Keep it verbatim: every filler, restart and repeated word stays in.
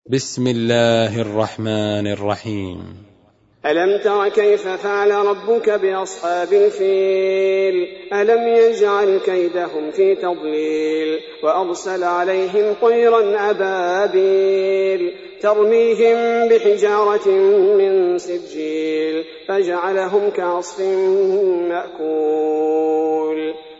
بسم الله الرحمن الرحيم. ألم تر كيف فعل ربك بأصحاب الفيل ألم يجعل كيدهم في تضليل وأرسل عليهم طيرا أبابيل ترميهم بحجارة من سجيل فجعلهم كعصف مأكول.